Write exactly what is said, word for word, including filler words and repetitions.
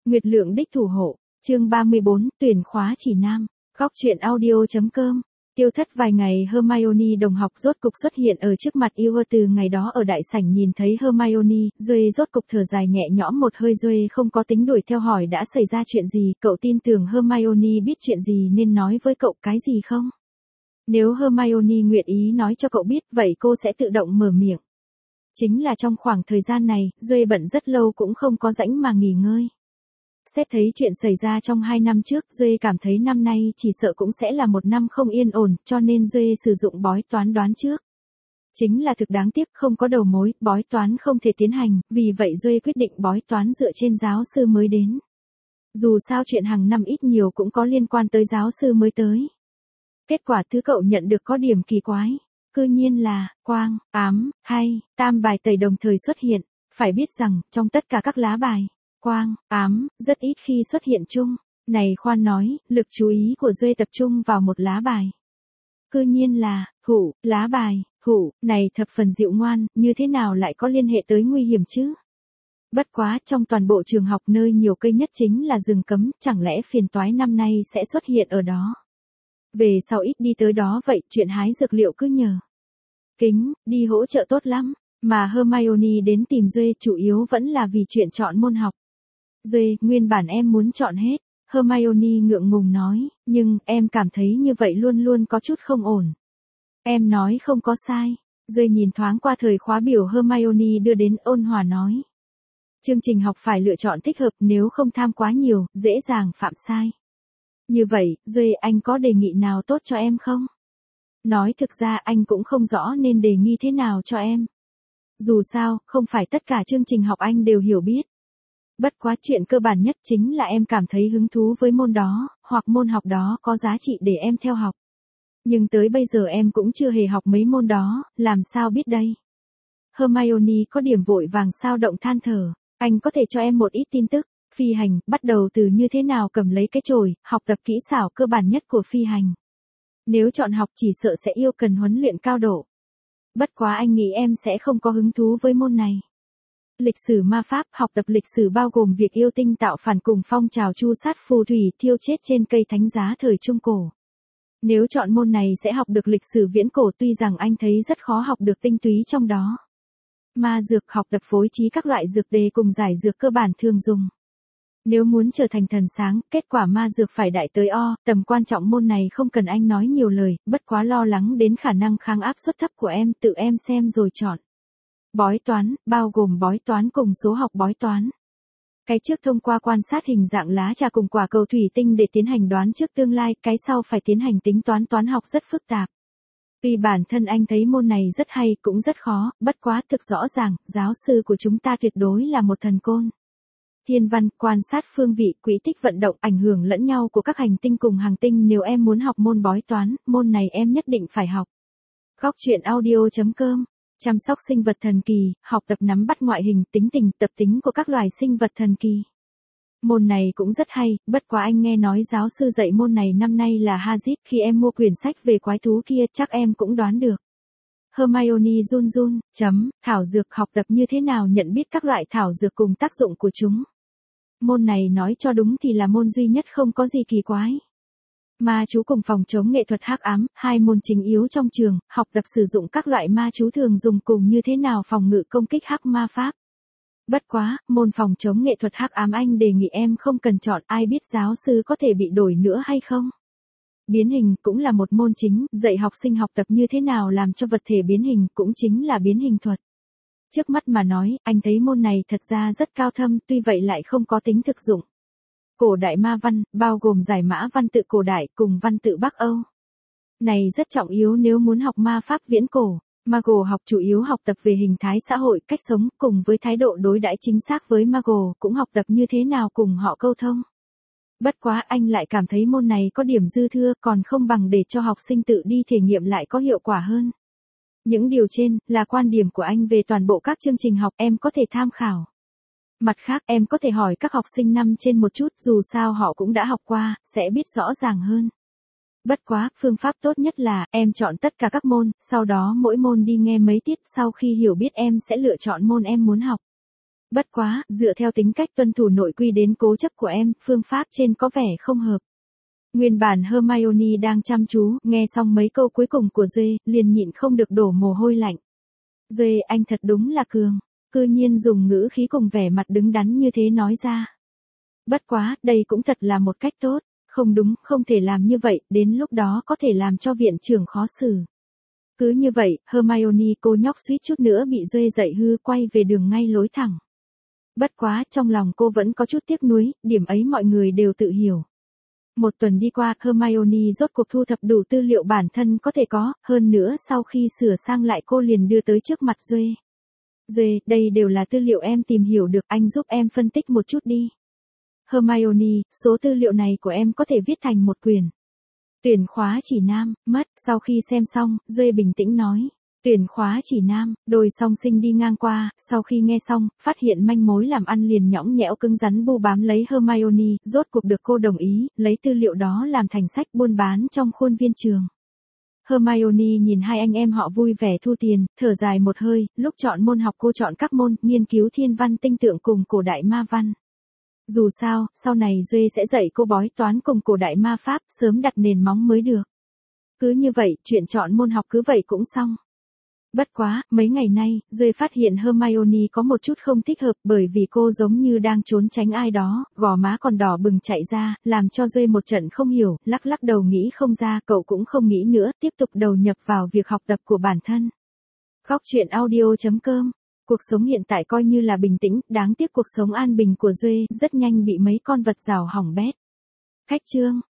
Nguyệt Lượng đích thủ hộ, chương ba mươi bốn, tuyển khóa chỉ nam, góc truyện audio.com. Tiêu thất vài ngày Hermione đồng học rốt cục xuất hiện ở trước mặt Eva từ ngày đó ở đại sảnh nhìn thấy Hermione, Duệ rốt cục thở dài nhẹ nhõm một hơi. Duệ không có tính đuổi theo hỏi đã xảy ra chuyện gì, cậu tin tưởng Hermione biết chuyện gì nên nói với cậu cái gì không? Nếu Hermione nguyện ý nói cho cậu biết vậy cô sẽ tự động mở miệng. Chính là trong khoảng thời gian này, Duệ bận rất lâu cũng không có rảnh mà nghỉ ngơi. Xét thấy chuyện xảy ra trong hai năm trước, Duệ cảm thấy năm nay chỉ sợ cũng sẽ là một năm không yên ổn, cho nên Duệ sử dụng bói toán đoán trước. Chính là thực đáng tiếc không có đầu mối, bói toán không thể tiến hành, vì vậy Duệ quyết định bói toán dựa trên giáo sư mới đến. Dù sao chuyện hàng năm ít nhiều cũng có liên quan tới giáo sư mới tới. Kết quả thứ cậu nhận được có điểm kỳ quái. Cư nhiên là, quang, ám, hay, tam bài tẩy đồng thời xuất hiện. Phải biết rằng, trong tất cả các lá bài, quang, ám, rất ít khi xuất hiện chung. Này khoan nói, lực chú ý của Duệ tập trung vào một lá bài. Cư nhiên là, hủ, lá bài, hủ, này thập phần dịu ngoan, như thế nào lại có liên hệ tới nguy hiểm chứ? Bất quá, trong toàn bộ trường học nơi nhiều cây nhất chính là rừng cấm, chẳng lẽ phiền toái năm nay sẽ xuất hiện ở đó? Về sau ít đi tới đó vậy, chuyện hái dược liệu cứ nhờ Kính, đi hỗ trợ tốt lắm, mà Hermione đến tìm Duệ chủ yếu vẫn là vì chuyện chọn môn học. Duệ, nguyên bản em muốn chọn hết, Hermione ngượng ngùng nói, nhưng em cảm thấy như vậy luôn luôn có chút không ổn. Em nói không có sai. Duệ nhìn thoáng qua thời khóa biểu Hermione đưa đến, ôn hòa nói. Chương trình học phải lựa chọn thích hợp, nếu không tham quá nhiều, dễ dàng phạm sai. Như vậy, Duệ, anh có đề nghị nào tốt cho em không? Nói thực ra anh cũng không rõ nên đề nghị thế nào cho em. Dù sao, không phải tất cả chương trình học anh đều hiểu biết. Bất quá chuyện cơ bản nhất chính là em cảm thấy hứng thú với môn đó, hoặc môn học đó có giá trị để em theo học. Nhưng tới bây giờ em cũng chưa hề học mấy môn đó, làm sao biết đây? Hermione có điểm vội vàng sao động than thở, anh có thể cho em một ít tin tức. Phi hành, bắt đầu từ như thế nào cầm lấy cái chổi, học tập kỹ xảo cơ bản nhất của phi hành. Nếu chọn học chỉ sợ sẽ yêu cần huấn luyện cao độ. Bất quá anh nghĩ em sẽ không có hứng thú với môn này. Lịch sử ma pháp, học tập lịch sử bao gồm việc yêu tinh tạo phản cùng phong trào tru sát phù thủy thiêu chết trên cây thánh giá thời Trung Cổ. Nếu chọn môn này sẽ học được lịch sử viễn cổ, tuy rằng anh thấy rất khó học được tinh túy trong đó. Ma dược, học tập phối trí các loại dược đề cùng giải dược cơ bản thường dùng. Nếu muốn trở thành thần sáng, kết quả ma dược phải đại tới O, tầm quan trọng môn này không cần anh nói nhiều lời, bất quá lo lắng đến khả năng kháng áp suất thấp của em, tự em xem rồi chọn. Bói toán, bao gồm bói toán cùng số học bói toán. Cái trước thông qua quan sát hình dạng lá trà cùng quả cầu thủy tinh để tiến hành đoán trước tương lai, cái sau phải tiến hành tính toán toán học rất phức tạp. Vì bản thân anh thấy môn này rất hay, cũng rất khó, bất quá thực rõ ràng, giáo sư của chúng ta tuyệt đối là một thần côn. Thiên văn, quan sát phương vị, quỹ tích vận động, ảnh hưởng lẫn nhau của các hành tinh cùng hành tinh, nếu em muốn học môn bói toán, môn này em nhất định phải học. Góc truyện audio.com. Chăm sóc sinh vật thần kỳ, học tập nắm bắt ngoại hình, tính tình, tập tính của các loài sinh vật thần kỳ. Môn này cũng rất hay, bất quá anh nghe nói giáo sư dạy môn này năm nay là Hagrid, khi em mua quyển sách về quái thú kia chắc em cũng đoán được. Hermione run run, chấm, thảo dược, học tập như thế nào nhận biết các loại thảo dược cùng tác dụng của chúng. Môn này nói cho đúng thì là môn duy nhất không có gì kỳ quái. Ma chú cùng phòng chống nghệ thuật hắc ám, hai môn chính yếu trong trường, học tập sử dụng các loại ma chú thường dùng cùng như thế nào phòng ngự công kích hắc ma pháp. Bất quá, môn phòng chống nghệ thuật hắc ám anh đề nghị em không cần chọn, ai biết giáo sư có thể bị đổi nữa hay không. Biến hình cũng là một môn chính, dạy học sinh học tập như thế nào làm cho vật thể biến hình, cũng chính là biến hình thuật. Trước mắt mà nói, anh thấy môn này thật ra rất cao thâm, tuy vậy lại không có tính thực dụng. Cổ đại ma văn, bao gồm giải mã văn tự cổ đại cùng văn tự Bắc Âu. Này rất trọng yếu nếu muốn học ma pháp viễn cổ. Mago học chủ yếu học tập về hình thái xã hội, cách sống, cùng với thái độ đối đãi chính xác với Mago, cũng học tập như thế nào cùng họ câu thông. Bất quá anh lại cảm thấy môn này có điểm dư thưa, còn không bằng để cho học sinh tự đi thể nghiệm lại có hiệu quả hơn. Những điều trên, là quan điểm của anh về toàn bộ các chương trình học, em có thể tham khảo. Mặt khác, em có thể hỏi các học sinh năm trên một chút, dù sao họ cũng đã học qua, sẽ biết rõ ràng hơn. Bất quá, phương pháp tốt nhất là, em chọn tất cả các môn, sau đó mỗi môn đi nghe mấy tiết, sau khi hiểu biết em sẽ lựa chọn môn em muốn học. Bất quá, dựa theo tính cách tuân thủ nội quy đến cố chấp của em, phương pháp trên có vẻ không hợp. Nguyên bản Hermione đang chăm chú, nghe xong mấy câu cuối cùng của Duệ, liền nhịn không được đổ mồ hôi lạnh. Duệ, anh thật đúng là cường. Cư nhiên dùng ngữ khí cùng vẻ mặt đứng đắn như thế nói ra. Bất quá, đây cũng thật là một cách tốt. Không đúng, không thể làm như vậy, đến lúc đó có thể làm cho viện trưởng khó xử. Cứ như vậy, Hermione cô nhóc suýt chút nữa bị Duệ dạy hư quay về đường ngay lối thẳng. Bất quá, trong lòng cô vẫn có chút tiếc nuối, điểm ấy mọi người đều tự hiểu. Một tuần đi qua, Hermione rốt cuộc thu thập đủ tư liệu bản thân có thể có, hơn nữa sau khi sửa sang lại cô liền đưa tới trước mặt Duệ. Duệ, đây đều là tư liệu em tìm hiểu được, anh giúp em phân tích một chút đi. Hermione, số tư liệu này của em có thể viết thành một quyển. Tuyển khóa chỉ nam, mất, sau khi xem xong, Duệ bình tĩnh nói. Tuyển khóa chỉ nam, đôi song sinh đi ngang qua, sau khi nghe xong, phát hiện manh mối làm ăn liền nhõng nhẽo cứng rắn bu bám lấy Hermione, rốt cuộc được cô đồng ý, lấy tư liệu đó làm thành sách buôn bán trong khuôn viên trường. Hermione nhìn hai anh em họ vui vẻ thu tiền, thở dài một hơi, lúc chọn môn học cô chọn các môn, nghiên cứu thiên văn tinh tượng cùng cổ đại ma văn. Dù sao, sau này Duệ sẽ dạy cô bói toán cùng cổ đại ma pháp, sớm đặt nền móng mới được. Cứ như vậy, chuyện chọn môn học cứ vậy cũng xong. Bất quá, mấy ngày nay, Duệ phát hiện Hermione có một chút không thích hợp bởi vì cô giống như đang trốn tránh ai đó, gò má còn đỏ bừng chạy ra, làm cho Duệ một trận không hiểu, lắc lắc đầu nghĩ không ra, cậu cũng không nghĩ nữa, tiếp tục đầu nhập vào việc học tập của bản thân. Góc truyện audio chấm com. Cuộc sống hiện tại coi như là bình tĩnh, đáng tiếc cuộc sống an bình của Duệ rất nhanh bị mấy con vật rào hỏng bét. Khách chương.